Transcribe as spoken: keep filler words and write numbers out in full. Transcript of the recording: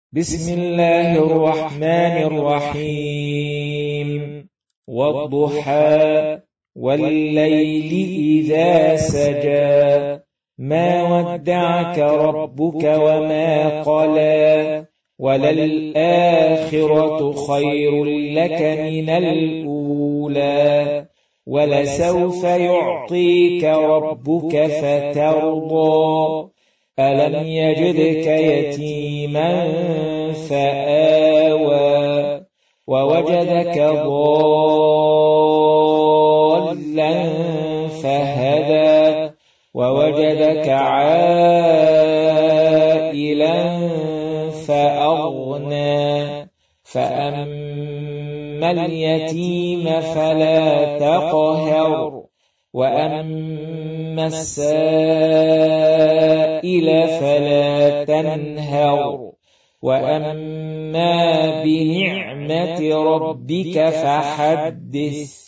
بسم الله الرحمن الرحيم. والضحى والليل إذا سجى ما ودعك ربك وما قلى وللآخرة خير لك من الأولى ولسوف يعطيك ربك فترضى ألم يجدك يتيما فآوى ووجدك ضالا فهدى ووجدك عائلا فأغنى فأما اليتيم فلا تقهر وأما السائل فلا تنهر وأما بنعمة ربك فحدث.